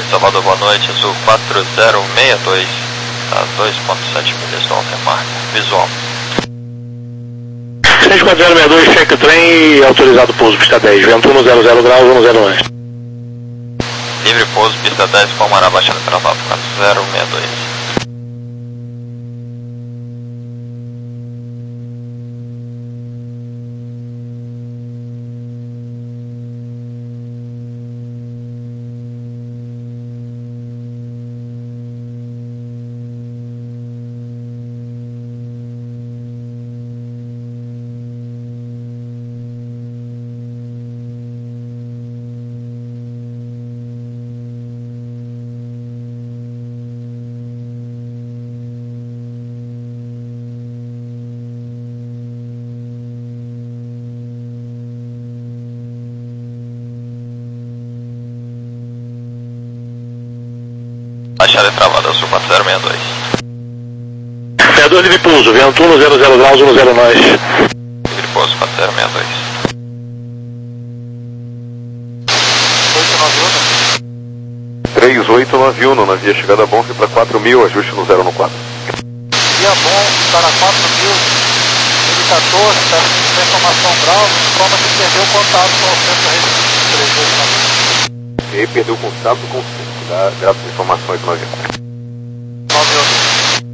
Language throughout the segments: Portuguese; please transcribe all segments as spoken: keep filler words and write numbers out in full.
Salvador, boa noite, azul quatro zero seis dois, a dois ponto sete milhas do Altemar, visual. seis quatro zero seis dois, check o trem, autorizado pouso, pista dez, vento um zero zero graus, um zero nove. Livre pouso, pista dez, Palmará, baixada travado, quatro zero seis dois. Baixada travada, sul quatro zero seis dois. seis dois, livre pouso, vento um zero zero graus, um zero nove. Livre pouso, quatro zero seis dois. três oito nove um, navio chegada bom, para quatro mil, ajuste no zero no quatro. Via bom, para quatro mil, ele quatorze, está sem informação grau, prova que perdeu o contato com o centro três oito nove. E aí perdeu o contato com o centro, dá graças às informações do navio. nove oito.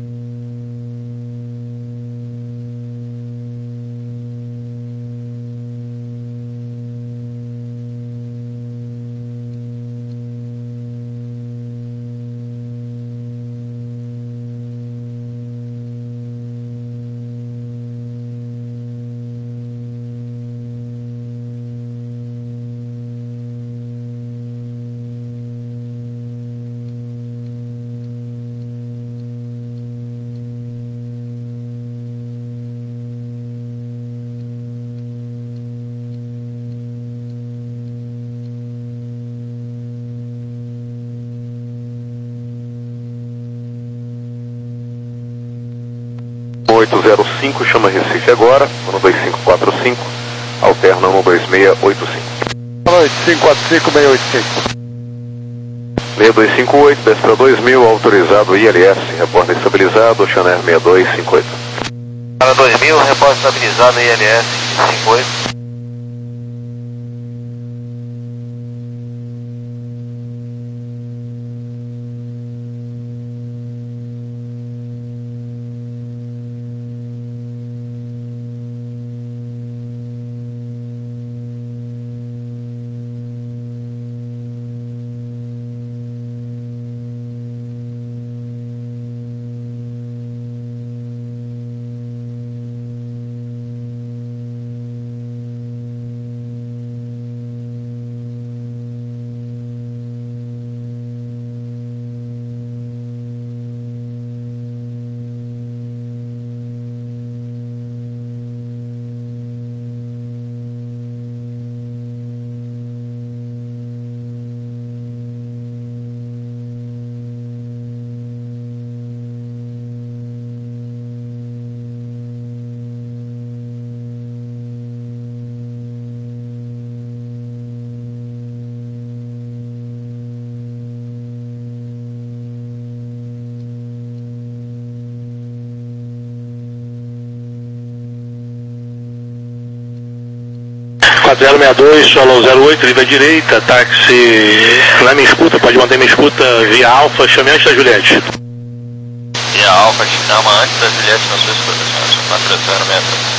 oito zero cinco, chama Recife agora, um dois cinco quatro cinco, alterna um dois seis oito cinco. Boa noite, cinco quatro cinco, seis oito cinco. seis dois cinco oito, desce para dois mil, autorizado I L S, repórter estabilizado, Oceanair seis dois cinco oito. Para dois mil, repórter estabilizado I L S cinco oito. quatro zero seis dois, solo zero oito, livre à direita, táxi na minha escuta, pode manter minha escuta via Alfa, chame antes da Juliette. Via Alfa, chama antes da Juliette na sua escuta, senhor, quatro zero seis dois.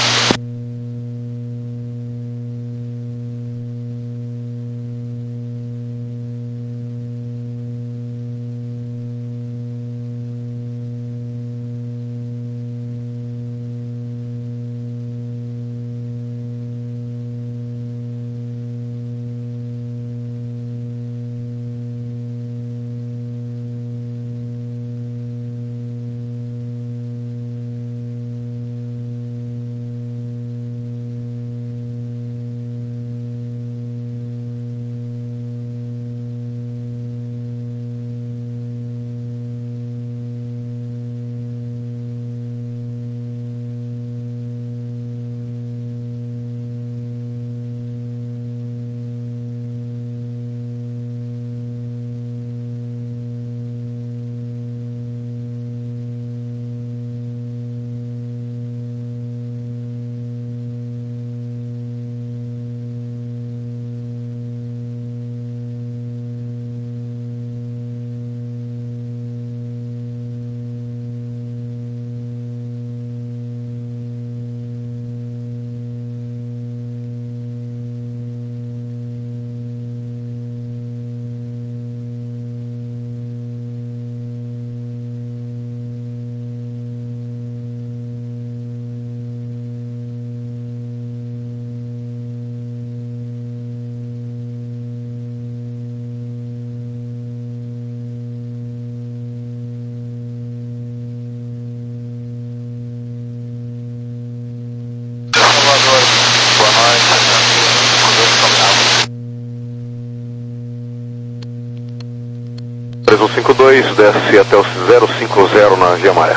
cinco dois, desce até o zero cinco zero na Via Maré.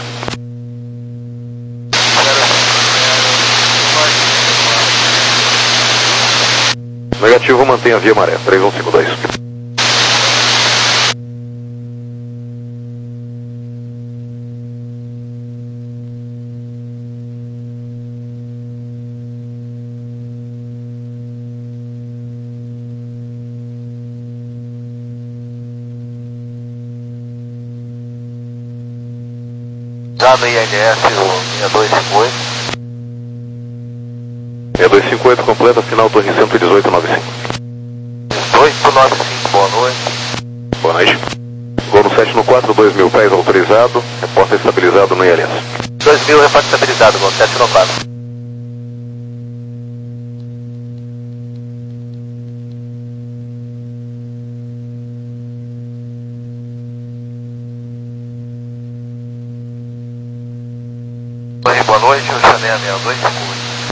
Negativo, mantenha a Via Maré, três um cinco dois. Já no I L S, o seis dois cinco oito. seis dois cinco oito, completa, final torre cento e dezoito noventa e cinco. dezoito noventa e cinco, boa noite. Boa noite. Gol no sete no quatro, dois mil pés autorizado, repórter estabilizado no I L S. dois mil, repórter estabilizado, gol sete no quatro. Boa noite, eu chamei a seis dois cinco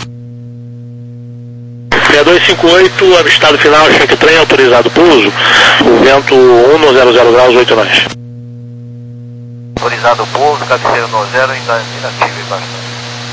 oito. seis dois cinco oito, avistado final, cheque trem autorizado pouso, o vento um no zero zero graus, oito nós. Autorizado pouso, cabeceira no zero, ainda inativo e bastante.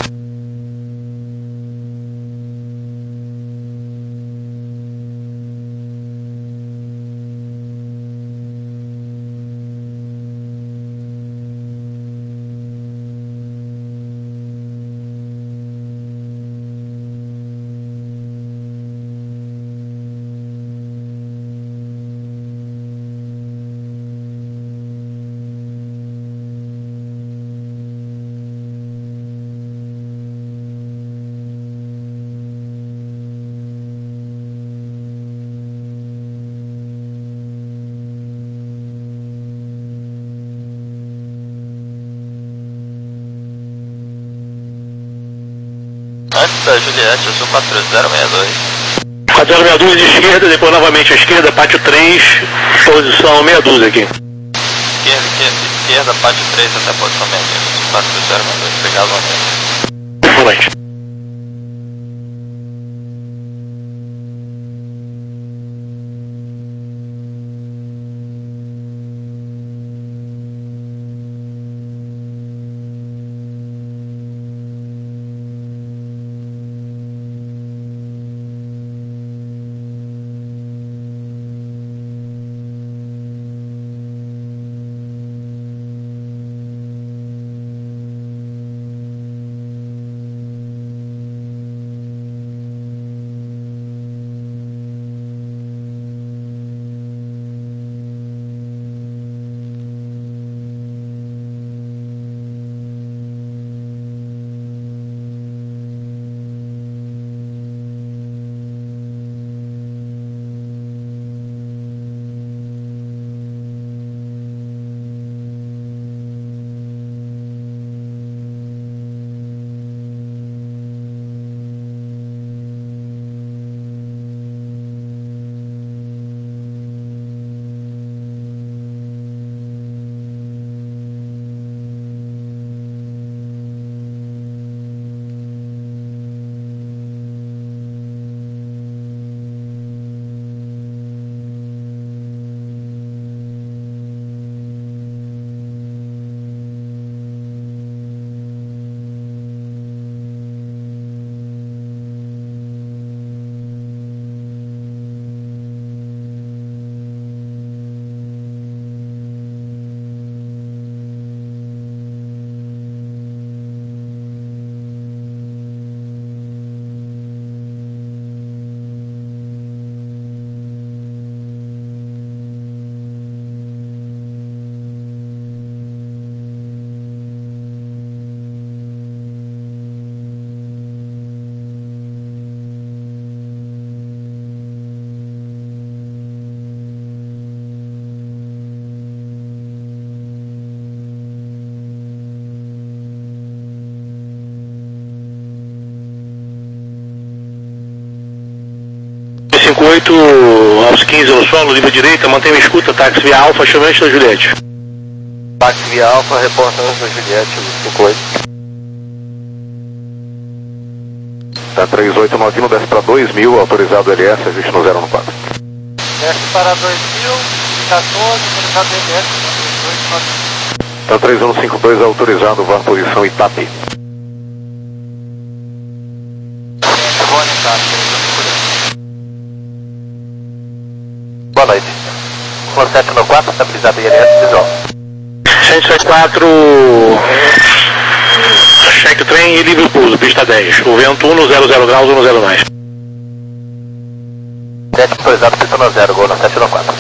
Antes da Juliette, eu sou quatro zero seis dois. quatro zero seis dois de esquerda, depois novamente à esquerda, pátio três, posição meia dúzia aqui. Esquerda, esquerda, esquerda, pátio três até a posição meia dúzia. quatro zero seis dois, obrigado, André. Boa noite. cinco oito aos quinze no solo, livre direita, mantenha a escuta, táxi via Alfa, chamante da Juliette. Táxi via Alfa, reportando da Juliette, cinco oito. Tá três oito nove, desce para dois mil, autorizado L S, ajuste no zero no quatro. Desce para dois mil, quatorze, autorizado L S. Tá três um cinco dois autorizado, V A R posição Itape. Boa noite. um sete nove quatro, estabilizado I L S, visual. cento e setenta e quatro, cheque trem e livre pouso, pista dez. O vento um no zero zero graus, um no zero mais. sete autorizado, pista no zero, gol no sete nove quatro.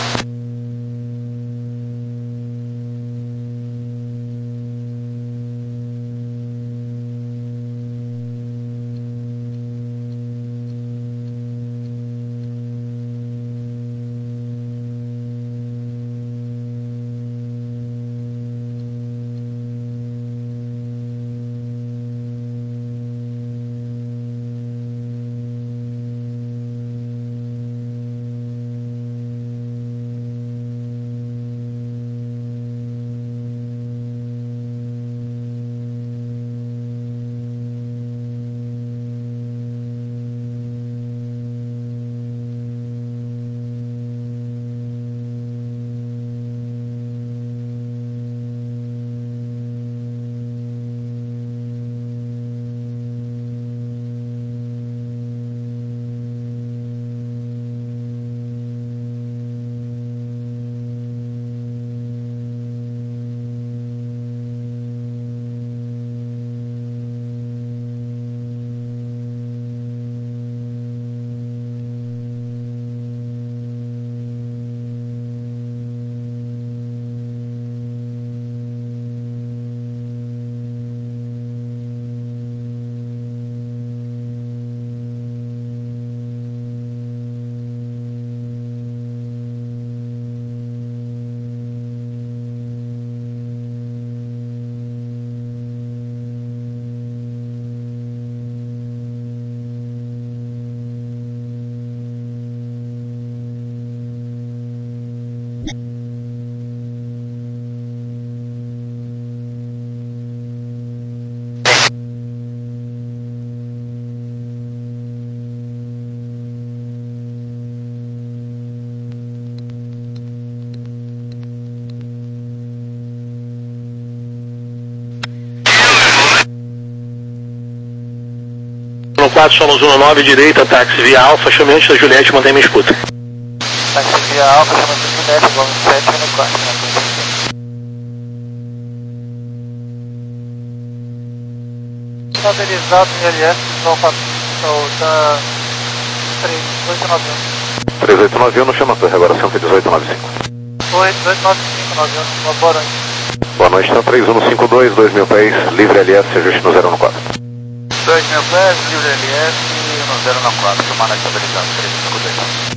quatro, somos um nove, direita, táxi via Alfa, chame antes da Juliette, mantém minha escuta. Táxi via Alfa, chama antes da Juliette, igual no sete no quatro. Estabilizado no I L S, visual da três oito nove um. três oito nove um, não chama a torre agora, cento e dezoito nove cinco. Oi, dois nove cinco nove um, uma boa noite. Boa noite, tá três um cinco dois, dois mil pés, livre L S, ajuste no zero um quatro. dois mil pés, livre L S, no zero nove quatro, tomada estabilizada, três cinco dois.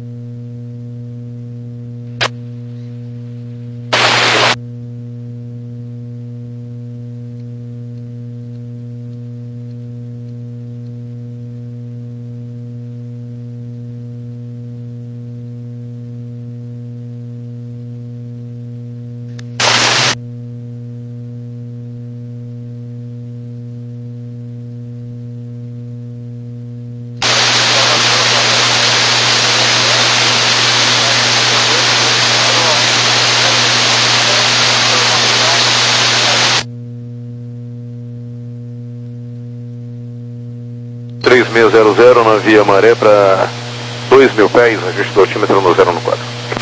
três seis zero zero na via Maré para dois mil pés, ajuste do altímetro no zero um quatro.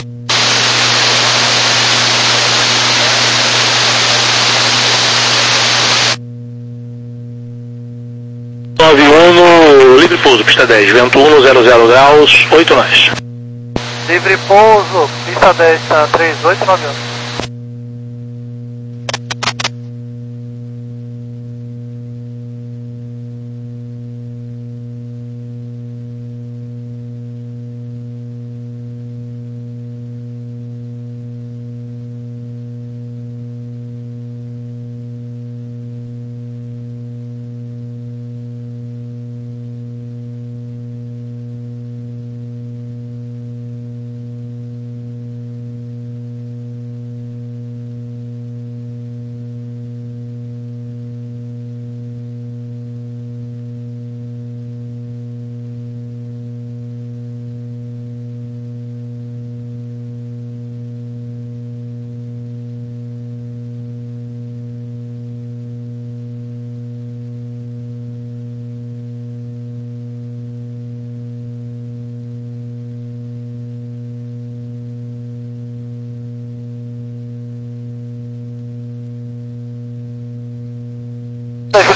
nove um no livre pouso, pista dez, vento um no zero zero graus, oito nós. Livre pouso, pista dez, tá três oito nove um.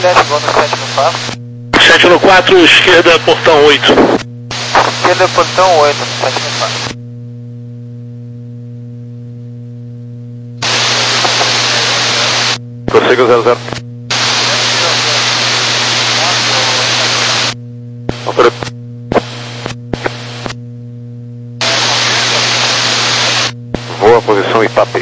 Juliette, igual no sete no quatro. sete no quatro, esquerda, portão oito. Esquerda, portão oito, no sete no quatro. Prossiga zero zero. Opera. Voa, posição Ipape.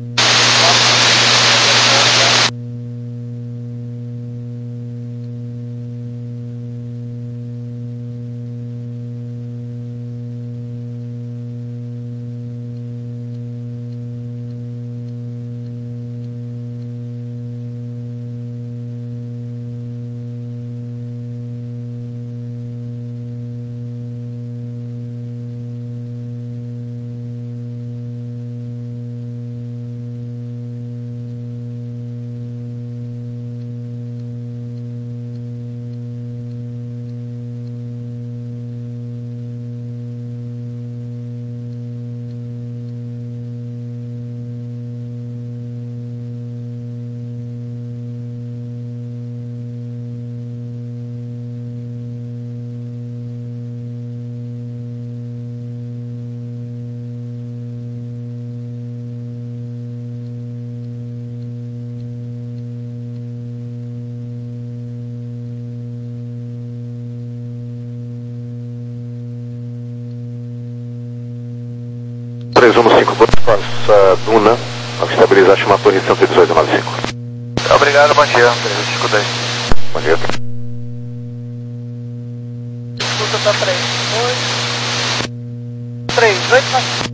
três um cinco, passa Duna, ao estabilizar, chama a torre cento e dezoito nove cinco. Obrigado, bom dia. três um cinco dois. Bom dia. Escuta tá três oito. três oito nove cinco.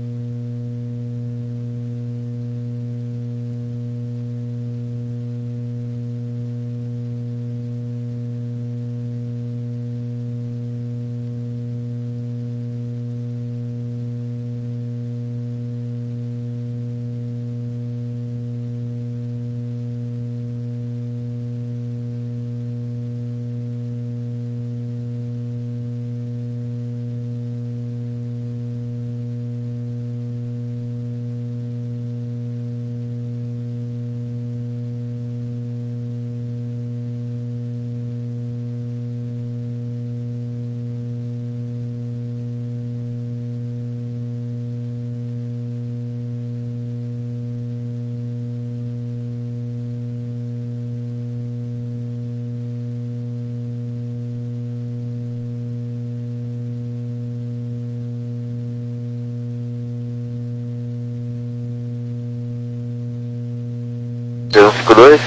três um cinco dois.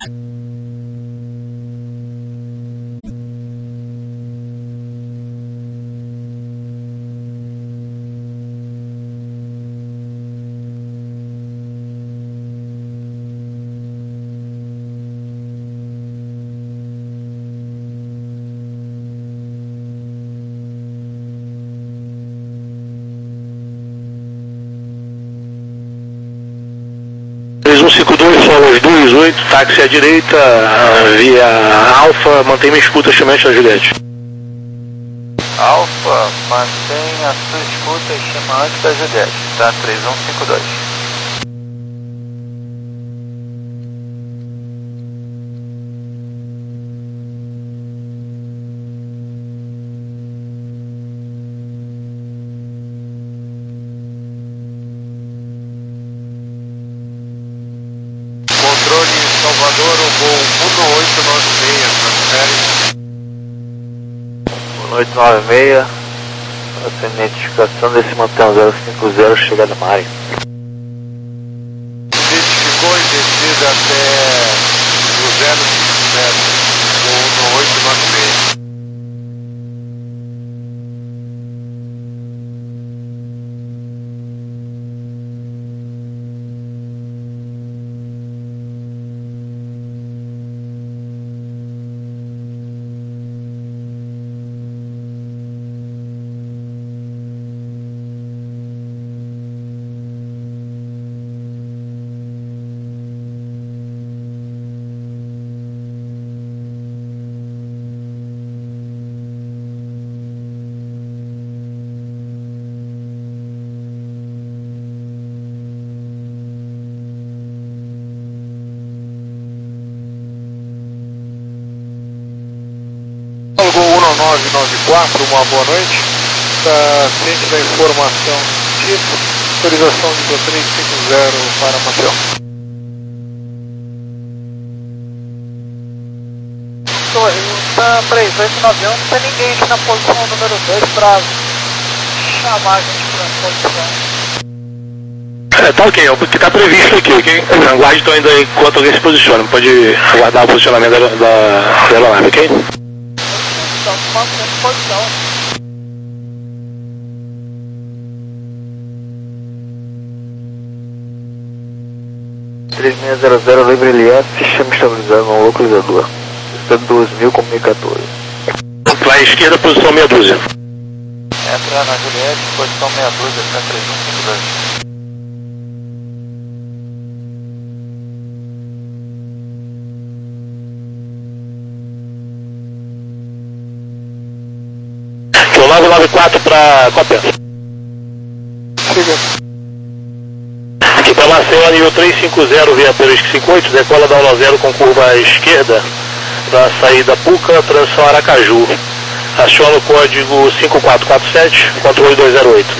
três um cinco dois, solos dois oito, táxi à direita, via Alfa, mantém minha escuta, chamante a Juliette. Alfa, mantém a sua escuta e chama antes da Juliette, tá? três um cinco dois. Controle Salvador, o voo um oito nove seis, transfere. um oito nove seis, essa identificação desse mantém zero cinco zero, chegada na área. Identificou e descida até o zero cinco zero, voo um oito nove seis. nove nove quatro, uma boa noite. Está ciente da informação tipo, autorização de dois três cinco zero para Maceió. Tá três oito nove um, não tem ninguém aqui na posição número dois para chamar a gente para a posição. É, tá ok, é o que está previsto aqui, ok? Aguarde então ainda enquanto alguém se posiciona, pode aguardar o posicionamento da, da, da aeronave, ok? Então, mantendo posição. três seis zero zero, livre L S, sistema estabilizado no localizador. dois mil como quatorze. Vai à esquerda, posição meia dúzia. Entra na Juliette, posição meia dúzia, três um cinco dois. Então nove nove quatro para Cópia. Chega. Aqui para Maceió, nível três cinco zero, via Peruísque cinco oito, decola da um zero com curva à esquerda, para saída Puca, transição Aracaju. Aciona o código cinco quatro quatro sete, controle dois zero oito.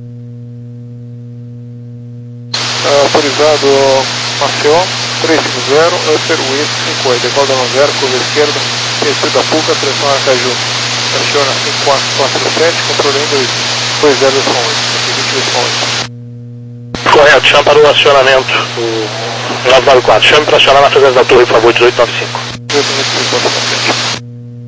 Uh, autorizado Maceió, três cinco zero, Upper West cinco oito, decola da um zero, curva esquerda, descida Puca, transição Aracaju. Aciona cinco quatro quatro sete, controle dois zero oito. Correto, chama para o acionamento, o nove nove quatro. Chame para acionar na frequência da torre, por favor, dezoito nove cinco. dezoito nove cinco, passa na frente.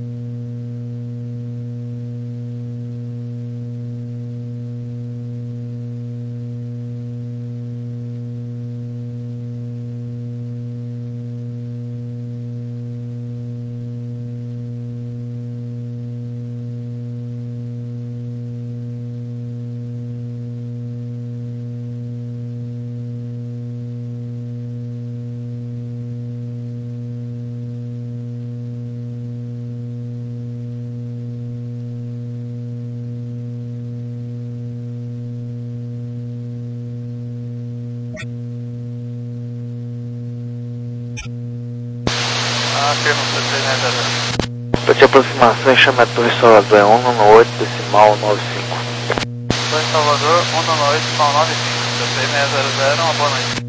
Para de aproximação, chama a Torre Salvador, é um nove oito decimal nove cinco. Torre Salvador, um nove oito decimal nove cinco, seis seis zero zero, uma boa noite.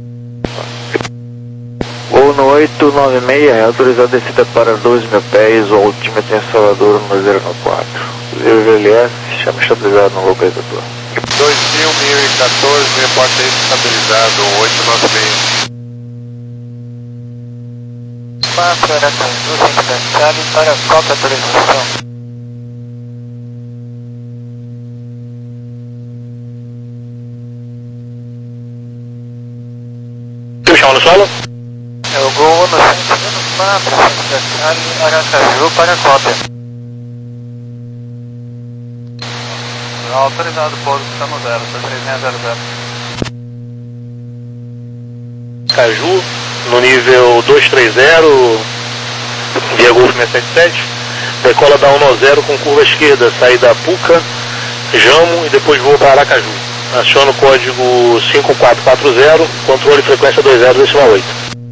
Voo no oito nove seis, é autorizado a descida para dois mil pés, o altímetro em Salvador no zero nove quatro. Livre L S, chama estabilizado no localizador. dois mil, mil e quatorze, reporta estabilizado, oito nove seis. quatro Aracaju, centro para qualquer atualização. Que me chama no solo? É o Gol no centro quatro, centro Aracaju para cópia. Autorizado, pouso, estamos zero, três seis zero zero. Caju, no nível dois três zero, via Golf seis sete sete, decola da um zero com curva esquerda, saída Puca, Jamo e depois voa para Aracaju. Aciona o código cinco quatro quatro zero, controle frequência dois zero decimal oito.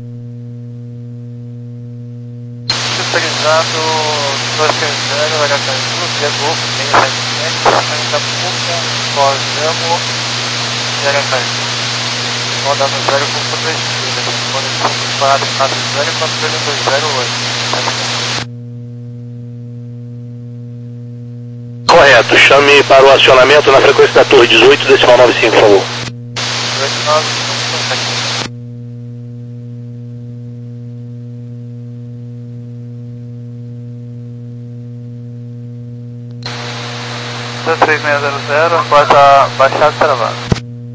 Autorizado dois três zero, Aracaju, via Golf seis sete sete, saída Puca, pós Jamo e Aracaju. Roda no zero com curva esquerda, conexão quatro quatro zero e controle dois zero oito. Correto, chame para o acionamento na frequência da torre dezoito decimal nove cinco, por favor. dezoito nove cinco. seis seis zero zero, porta baixado travado.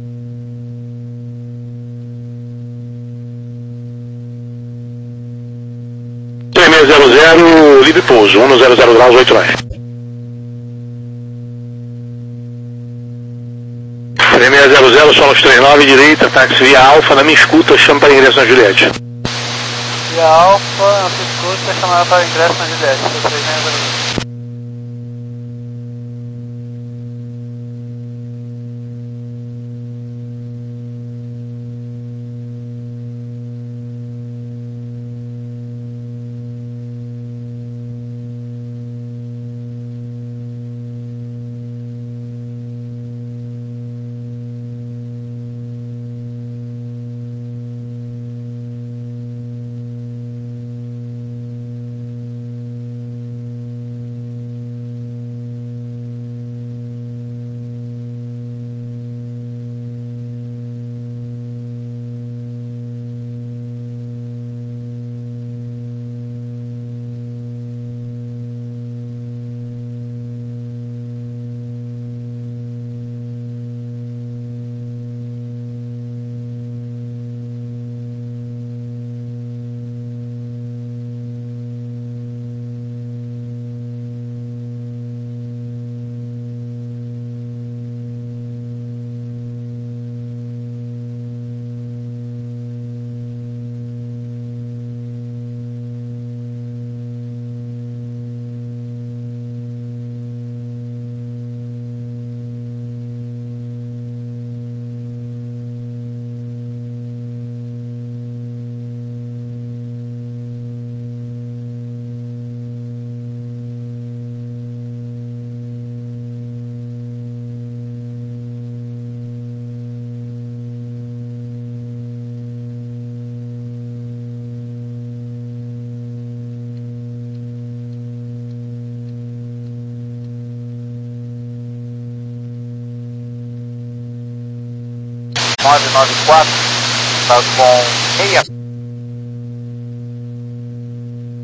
três seis zero zero, livre pouso, um zero zero graus, oito nove. três seis zero zero, solos trinta e nove, direita, táxi via Alfa, na minha escuta, chama para ingresso na Juliette. Via Alfa, na sua escuta, chamada para ingresso na Juliette, três seis zero zero. nove nove quatro, está com meia.